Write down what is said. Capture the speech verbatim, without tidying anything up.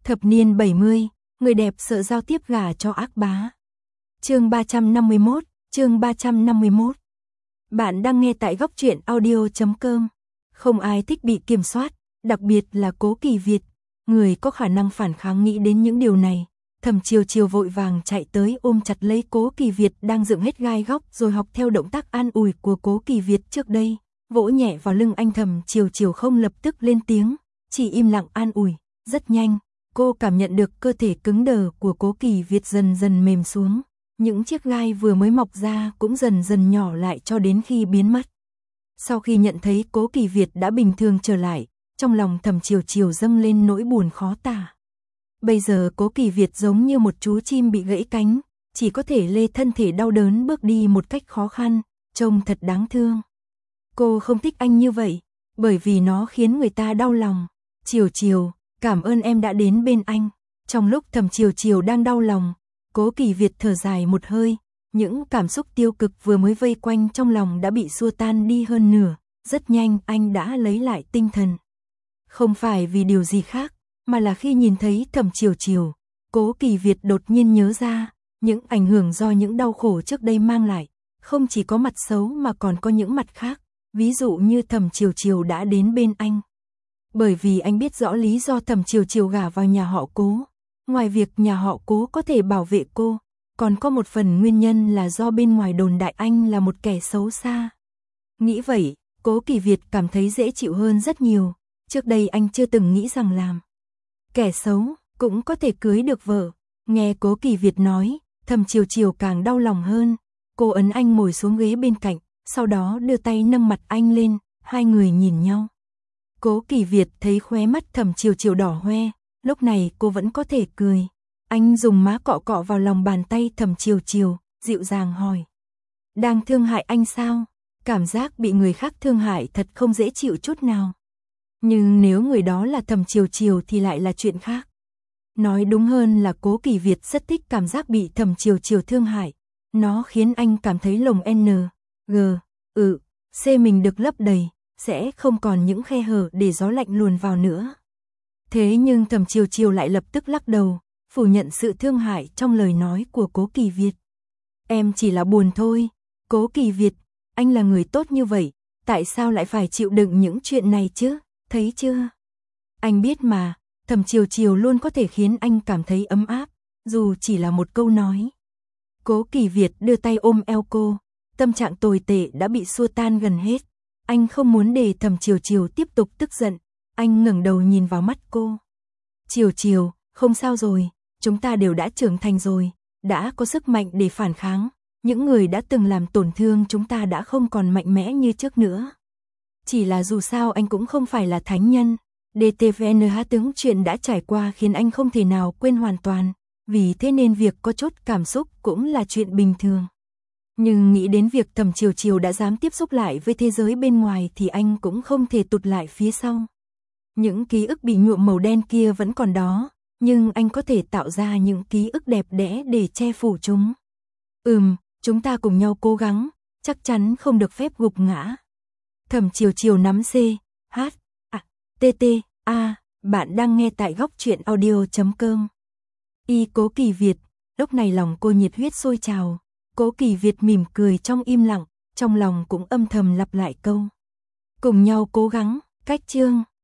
Thập niên bảy mươi, người đẹp sợ giao tiếp gả cho ác bá. Chương ba trăm năm mươi mốt, chương ba trăm năm mươi mốt. Bạn đang nghe tại góc truyện audio chấm com. Không ai thích bị kiểm soát, đặc biệt là Cố Kỳ Việt, người có khả năng phản kháng nghĩ đến những điều này. Thẩm Chiều Chiều vội vàng chạy tới ôm chặt lấy Cố Kỳ Việt đang dựng hết gai góc rồi học theo động tác an ủi của Cố Kỳ Việt trước đây, vỗ nhẹ vào lưng anh. Thẩm Chiều Chiều không lập tức lên tiếng, chỉ im lặng an ủi. Rất nhanh, cô cảm nhận được cơ thể cứng đờ của Cố Kỳ Việt dần dần mềm xuống, những chiếc gai vừa mới mọc ra cũng dần dần nhỏ lại cho đến khi biến mất. Sau khi nhận thấy Cố Kỳ Việt đã bình thường trở lại, trong lòng Thẩm Chiều Chiều dâng lên nỗi buồn khó tả. Bây giờ Cố Kỳ Việt giống như một chú chim bị gãy cánh, chỉ có thể lê thân thể đau đớn bước đi một cách khó khăn, trông thật đáng thương. Cô không thích anh như vậy, bởi vì nó khiến người ta đau lòng. Chiều Chiều, cảm ơn em đã đến bên anh. Trong lúc Thẩm Chiều Chiều đang đau lòng, Cố Kỳ Việt thở dài một hơi, những cảm xúc tiêu cực vừa mới vây quanh trong lòng đã bị xua tan đi hơn nửa, rất nhanh anh đã lấy lại tinh thần. Không phải vì điều gì khác, mà là khi nhìn thấy Thẩm Chiều Chiều, Cố Kỳ Việt đột nhiên nhớ ra, những ảnh hưởng do những đau khổ trước đây mang lại, không chỉ có mặt xấu mà còn có những mặt khác, ví dụ như Thẩm Chiều Chiều đã đến bên anh. Bởi vì anh biết rõ lý do Thẩm Chiều Chiều gả vào nhà họ Cố, ngoài việc nhà họ Cố có thể bảo vệ cô, còn có một phần nguyên nhân là do bên ngoài đồn đại anh là một kẻ xấu xa. Nghĩ vậy, Cố Kỳ Việt cảm thấy dễ chịu hơn rất nhiều, trước đây anh chưa từng nghĩ rằng làm kẻ xấu cũng có thể cưới được vợ. Nghe Cố Kỳ Việt nói, Thẩm Chiều Chiều càng đau lòng hơn, cô ấn anh ngồi xuống ghế bên cạnh, sau đó đưa tay nâng mặt anh lên, hai người nhìn nhau. Cố Kỳ Việt thấy khóe mắt Thẩm Chiều Chiều đỏ hoe, lúc này cô vẫn có thể cười. Anh dùng má cọ cọ vào lòng bàn tay Thẩm Chiều Chiều, dịu dàng hỏi. Đang thương hại anh sao? Cảm giác bị người khác thương hại thật không dễ chịu chút nào. Nhưng nếu người đó là Thẩm Chiều Chiều thì lại là chuyện khác. Nói đúng hơn là Cố Kỳ Việt rất thích cảm giác bị Thẩm Chiều Chiều thương hại. Nó khiến anh cảm thấy lồng N, G, ừ, C mình được lấp đầy, sẽ không còn những khe hở để gió lạnh luồn vào nữa. Thế nhưng Thẩm Chiều Chiều lại lập tức lắc đầu, phủ nhận sự thương hại trong lời nói của Cố Kỳ Việt. Em chỉ là buồn thôi, Cố Kỳ Việt, anh là người tốt như vậy, tại sao lại phải chịu đựng những chuyện này chứ, thấy chưa? Anh biết mà, Thẩm Chiều Chiều luôn có thể khiến anh cảm thấy ấm áp, dù chỉ là một câu nói. Cố Kỳ Việt đưa tay ôm eo cô, tâm trạng tồi tệ đã bị xua tan gần hết. Anh không muốn để Thẩm Chiều Chiều tiếp tục tức giận, anh ngẩng đầu nhìn vào mắt cô. Chiều Chiều, không sao rồi, chúng ta đều đã trưởng thành rồi, đã có sức mạnh để phản kháng, những người đã từng làm tổn thương chúng ta đã không còn mạnh mẽ như trước nữa. Chỉ là dù sao anh cũng không phải là thánh nhân, đê tê vê en hát tướng chuyện đã trải qua khiến anh không thể nào quên hoàn toàn, vì thế nên việc có chút cảm xúc cũng là chuyện bình thường. Nhưng nghĩ đến việc Thẩm Chiều Chiều đã dám tiếp xúc lại với thế giới bên ngoài thì anh cũng không thể tụt lại phía sau. Những ký ức bị nhuộm màu đen kia vẫn còn đó, nhưng anh có thể tạo ra những ký ức đẹp đẽ để che phủ chúng. Ừm, chúng ta cùng nhau cố gắng, chắc chắn không được phép gục ngã. Thẩm Chiều Chiều nắm C, H, A, T T, A, bạn đang nghe tại góc truyện audio chấm com. Y Cố Kỳ Việt, lúc này lòng cô nhiệt huyết sôi trào. Cố Kỳ Việt mỉm cười trong im lặng, trong lòng cũng âm thầm lặp lại câu. Cùng nhau cố gắng, cách chương.